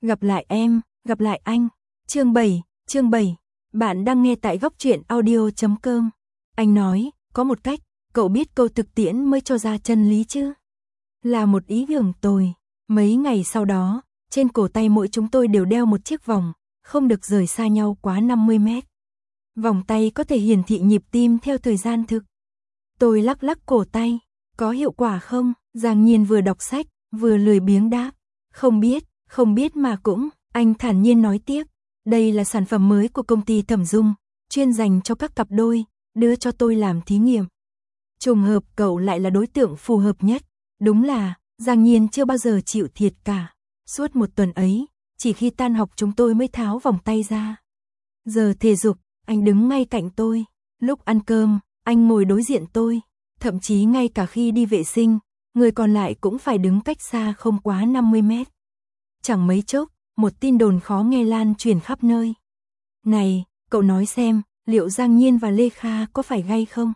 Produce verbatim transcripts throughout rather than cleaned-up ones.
Gặp lại em, gặp lại anh. Chương bảy, chương bảy. Bạn đang nghe tại góc truyện audio chấm com. Anh nói, có một cách, cậu biết câu thực tiễn mới cho ra chân lý chứ? Là một ý tưởng tồi. Mấy ngày sau đó, trên cổ tay mỗi chúng tôi đều đeo một chiếc vòng, không được rời xa nhau quá năm mươi mét. Vòng tay có thể hiển thị nhịp tim theo thời gian thực. Tôi lắc lắc cổ tay, có hiệu quả không? Giang Nhiên vừa đọc sách, vừa lười biếng đáp. Không biết, không biết mà cũng, anh thản nhiên nói tiếp. Đây là sản phẩm mới của công ty Thẩm Dung, chuyên dành cho các cặp đôi, đưa cho tôi làm thí nghiệm. Trùng hợp cậu lại là đối tượng phù hợp nhất. Đúng là, Giang Nhiên chưa bao giờ chịu thiệt cả. Suốt một tuần ấy, chỉ khi tan học chúng tôi mới tháo vòng tay ra. Giờ thể dục, anh đứng ngay cạnh tôi. Lúc ăn cơm, anh ngồi đối diện tôi. Thậm chí ngay cả khi đi vệ sinh, người còn lại cũng phải đứng cách xa không quá năm mươi mét. Chẳng mấy chốc, một tin đồn khó nghe lan truyền khắp nơi. Này, cậu nói xem, liệu Giang Nhiên và Lê Kha có phải gay không?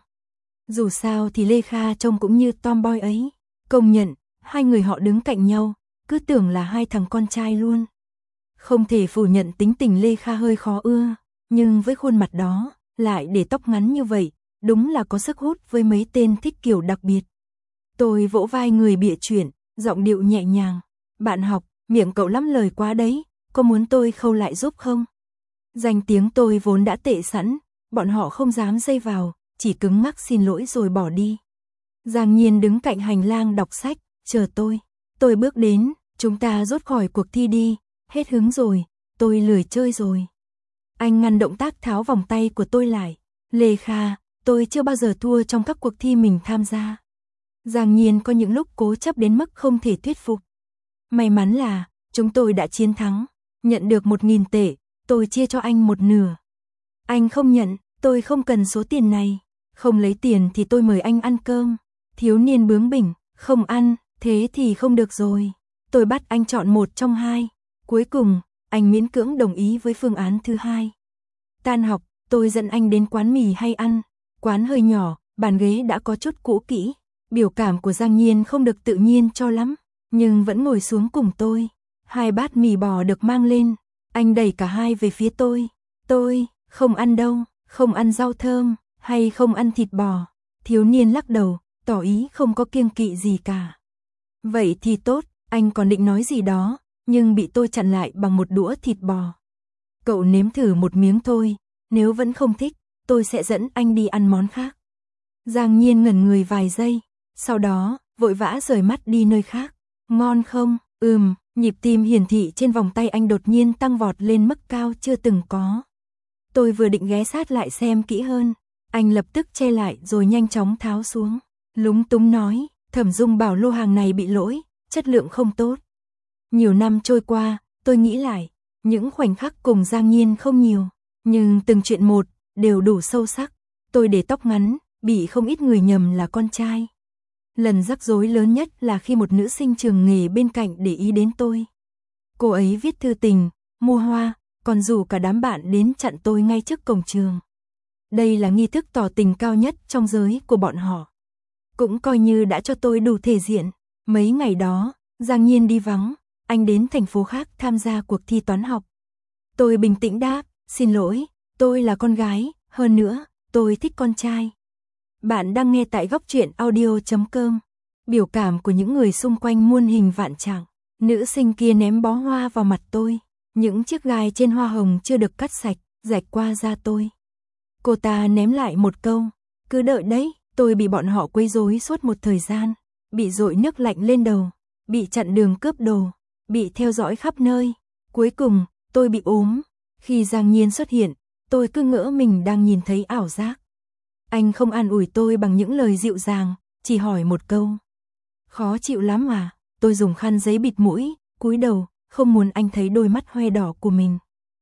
Dù sao thì Lê Kha trông cũng như tomboy ấy. Công nhận, hai người họ đứng cạnh nhau, cứ tưởng là hai thằng con trai luôn. Không thể phủ nhận tính tình Lê Kha hơi khó ưa, nhưng với khuôn mặt đó, lại để tóc ngắn như vậy, đúng là có sức hút với mấy tên thích kiểu đặc biệt. Tôi vỗ vai người bịa chuyện, giọng điệu nhẹ nhàng. Bạn học, miệng cậu lắm lời quá đấy, có muốn tôi khâu lại giúp không? Danh tiếng tôi vốn đã tệ sẵn, bọn họ không dám dây vào, chỉ cứng ngắc xin lỗi rồi bỏ đi. Giang Nhiên đứng cạnh hành lang đọc sách, chờ tôi. Tôi bước đến, chúng ta rút khỏi cuộc thi đi, hết hứng rồi, tôi lười chơi rồi. Anh ngăn động tác tháo vòng tay của tôi lại. Lê Kha, tôi chưa bao giờ thua trong các cuộc thi mình tham gia. Giang Nhiên có những lúc cố chấp đến mức không thể thuyết phục. May mắn là, chúng tôi đã chiến thắng, nhận được một nghìn tệ, tôi chia cho anh một nửa. Anh không nhận, tôi không cần số tiền này, không lấy tiền thì tôi mời anh ăn cơm. Thiếu niên bướng bỉnh, không ăn, thế thì không được rồi. Tôi bắt anh chọn một trong hai. Cuối cùng, anh miễn cưỡng đồng ý với phương án thứ hai. Tan học, tôi dẫn anh đến quán mì hay ăn. Quán hơi nhỏ, bàn ghế đã có chút cũ kỹ. Biểu cảm của Giang Nhiên không được tự nhiên cho lắm, nhưng vẫn ngồi xuống cùng tôi. Hai bát mì bò được mang lên, anh đẩy cả hai về phía tôi. Tôi, không ăn đâu, không ăn rau thơm, hay không ăn thịt bò. Thiếu niên lắc đầu, tỏ ý không có kiêng kỵ gì cả. Vậy thì tốt, anh còn định nói gì đó, nhưng bị tôi chặn lại bằng một đũa thịt bò. Cậu nếm thử một miếng thôi, nếu vẫn không thích, tôi sẽ dẫn anh đi ăn món khác. Giang Nhiên ngẩn người vài giây, sau đó, vội vã rời mắt đi nơi khác. Ngon không? Ừm, nhịp tim hiển thị trên vòng tay anh đột nhiên tăng vọt lên mức cao chưa từng có. Tôi vừa định ghé sát lại xem kỹ hơn, anh lập tức che lại rồi nhanh chóng tháo xuống. Lúng túng nói, Thẩm Dung bảo lô hàng này bị lỗi, chất lượng không tốt. Nhiều năm trôi qua, tôi nghĩ lại, những khoảnh khắc cùng Giang Nhiên không nhiều, nhưng từng chuyện một, đều đủ sâu sắc. Tôi để tóc ngắn, bị không ít người nhầm là con trai. Lần rắc rối lớn nhất là khi một nữ sinh trường nghề bên cạnh để ý đến tôi. Cô ấy viết thư tình, mua hoa, còn rủ cả đám bạn đến chặn tôi ngay trước cổng trường. Đây là nghi thức tỏ tình cao nhất trong giới của bọn họ. Cũng coi như đã cho tôi đủ thể diện. Mấy ngày đó, Giang Nhiên đi vắng, anh đến thành phố khác tham gia cuộc thi toán học. Tôi bình tĩnh đáp, xin lỗi, tôi là con gái, hơn nữa, tôi thích con trai. Bạn đang nghe tại góc truyện audio chấm com. Biểu cảm của những người xung quanh muôn hình vạn trạng. Nữ sinh kia ném bó hoa vào mặt tôi. Những chiếc gai trên hoa hồng chưa được cắt sạch, rạch qua da tôi. Cô ta ném lại một câu, cứ đợi đấy. Tôi bị bọn họ quấy rối suốt một thời gian. Bị dội nước lạnh lên đầu, bị chặn đường cướp đồ, bị theo dõi khắp nơi. Cuối cùng, tôi bị ốm. Khi Giang Nhiên xuất hiện, tôi cứ ngỡ mình đang nhìn thấy ảo giác. Anh không an ủi tôi bằng những lời dịu dàng, chỉ hỏi một câu. Khó chịu lắm à? Tôi dùng khăn giấy bịt mũi, cúi đầu, không muốn anh thấy đôi mắt hoe đỏ của mình.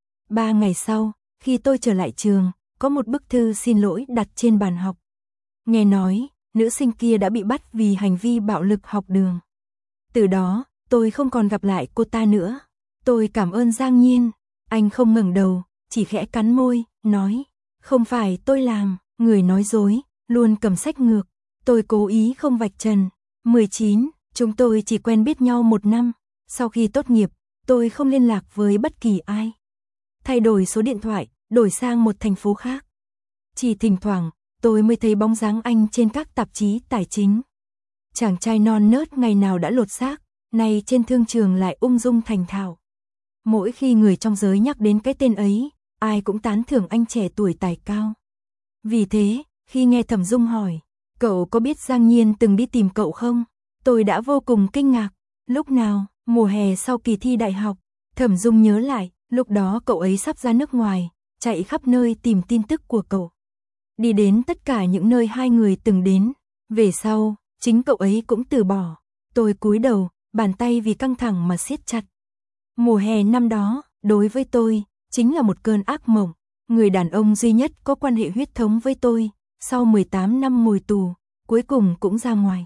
Ba ngày sau, khi tôi trở lại trường, có một bức thư xin lỗi đặt trên bàn học. Nghe nói, nữ sinh kia đã bị bắt vì hành vi bạo lực học đường. Từ đó, tôi không còn gặp lại cô ta nữa. Tôi cảm ơn Giang Nhiên. Anh không ngẩng đầu, chỉ khẽ cắn môi, nói. Không phải tôi làm. Người nói dối, luôn cầm sách ngược. Tôi cố ý không vạch trần. mười chín, chúng tôi chỉ quen biết nhau một năm. Sau khi tốt nghiệp, tôi không liên lạc với bất kỳ ai. Thay đổi số điện thoại, đổi sang một thành phố khác. Chỉ thỉnh thoảng, tôi mới thấy bóng dáng anh trên các tạp chí tài chính. Chàng trai non nớt ngày nào đã lột xác, nay trên thương trường lại ung dung thành thạo. Mỗi khi người trong giới nhắc đến cái tên ấy, ai cũng tán thưởng anh trẻ tuổi tài cao. Vì thế, khi nghe Thẩm Dung hỏi, cậu có biết Giang Nhiên từng đi tìm cậu không? Tôi đã vô cùng kinh ngạc. Lúc nào? Mùa hè sau kỳ thi đại học. Thẩm Dung nhớ lại, lúc đó cậu ấy sắp ra nước ngoài, chạy khắp nơi tìm tin tức của cậu. Đi đến tất cả những nơi hai người từng đến. Về sau, chính cậu ấy cũng từ bỏ. Tôi cúi đầu, bàn tay vì căng thẳng mà siết chặt. Mùa hè năm đó, đối với tôi, chính là một cơn ác mộng. Người đàn ông duy nhất có quan hệ huyết thống với tôi, sau mười tám năm ngồi tù, cuối cùng cũng ra ngoài.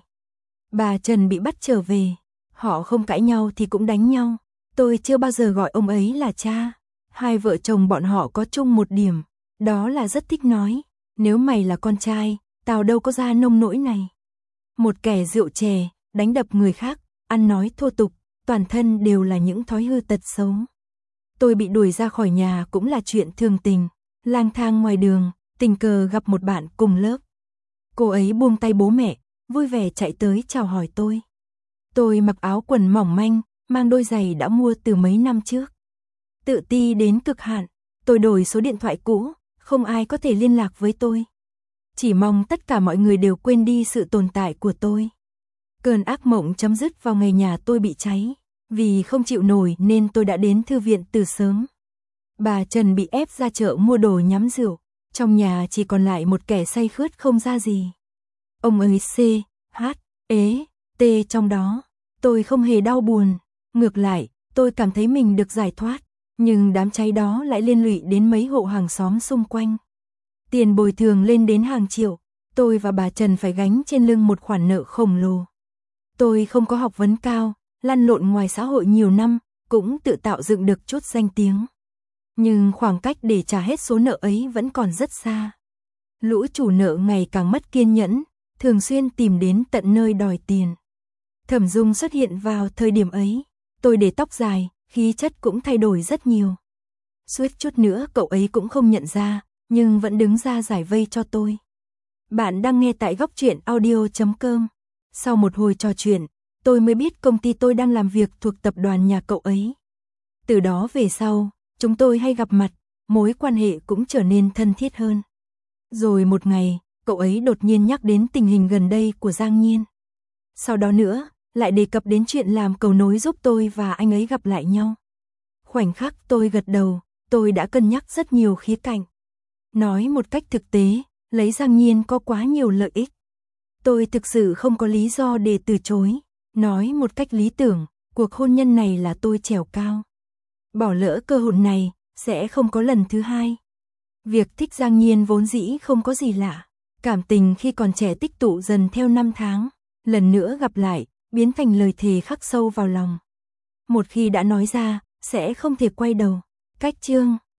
Bà Trần bị bắt trở về, họ không cãi nhau thì cũng đánh nhau. Tôi chưa bao giờ gọi ông ấy là cha. Hai vợ chồng bọn họ có chung một điểm, đó là rất thích nói, nếu mày là con trai, tao đâu có ra nông nỗi này. Một kẻ rượu chè, đánh đập người khác, ăn nói thô tục, toàn thân đều là những thói hư tật xấu. Tôi bị đuổi ra khỏi nhà cũng là chuyện thường tình, lang thang ngoài đường, tình cờ gặp một bạn cùng lớp. Cô ấy buông tay bố mẹ, vui vẻ chạy tới chào hỏi tôi. Tôi mặc áo quần mỏng manh, mang đôi giày đã mua từ mấy năm trước. Tự ti đến cực hạn, tôi đổi số điện thoại cũ, không ai có thể liên lạc với tôi. Chỉ mong tất cả mọi người đều quên đi sự tồn tại của tôi. Cơn ác mộng chấm dứt vào ngày nhà tôi bị cháy. Vì không chịu nổi nên tôi đã đến thư viện từ sớm. Bà Trần bị ép ra chợ mua đồ nhắm rượu. Trong nhà chỉ còn lại một kẻ say khướt không ra gì. Ông ấy C, H, ế, T trong đó. Tôi không hề đau buồn. Ngược lại, tôi cảm thấy mình được giải thoát. Nhưng đám cháy đó lại liên lụy đến mấy hộ hàng xóm xung quanh. Tiền bồi thường lên đến hàng triệu. Tôi và bà Trần phải gánh trên lưng một khoản nợ khổng lồ. Tôi không có học vấn cao, lăn lộn ngoài xã hội nhiều năm, cũng tự tạo dựng được chút danh tiếng. Nhưng khoảng cách để trả hết số nợ ấy vẫn còn rất xa. Lũ chủ nợ ngày càng mất kiên nhẫn, thường xuyên tìm đến tận nơi đòi tiền. Thẩm Dung xuất hiện vào thời điểm ấy. Tôi để tóc dài, khí chất cũng thay đổi rất nhiều. Suýt chút nữa cậu ấy cũng không nhận ra, nhưng vẫn đứng ra giải vây cho tôi. Bạn đang nghe tại góc truyện audio chấm com. Sau một hồi trò chuyện, tôi mới biết công ty tôi đang làm việc thuộc tập đoàn nhà cậu ấy. Từ đó về sau, chúng tôi hay gặp mặt, mối quan hệ cũng trở nên thân thiết hơn. Rồi một ngày, cậu ấy đột nhiên nhắc đến tình hình gần đây của Giang Nhiên. Sau đó nữa, lại đề cập đến chuyện làm cầu nối giúp tôi và anh ấy gặp lại nhau. Khoảnh khắc tôi gật đầu, tôi đã cân nhắc rất nhiều khía cạnh. Nói một cách thực tế, lấy Giang Nhiên có quá nhiều lợi ích. Tôi thực sự không có lý do để từ chối. Nói một cách lý tưởng, cuộc hôn nhân này là tôi trèo cao. Bỏ lỡ cơ hội này, sẽ không có lần thứ hai. Việc thích Giang Nhiên vốn dĩ không có gì lạ. Cảm tình khi còn trẻ tích tụ dần theo năm tháng. Lần nữa gặp lại, biến thành lời thề khắc sâu vào lòng. Một khi đã nói ra, sẽ không thể quay đầu. Cách chương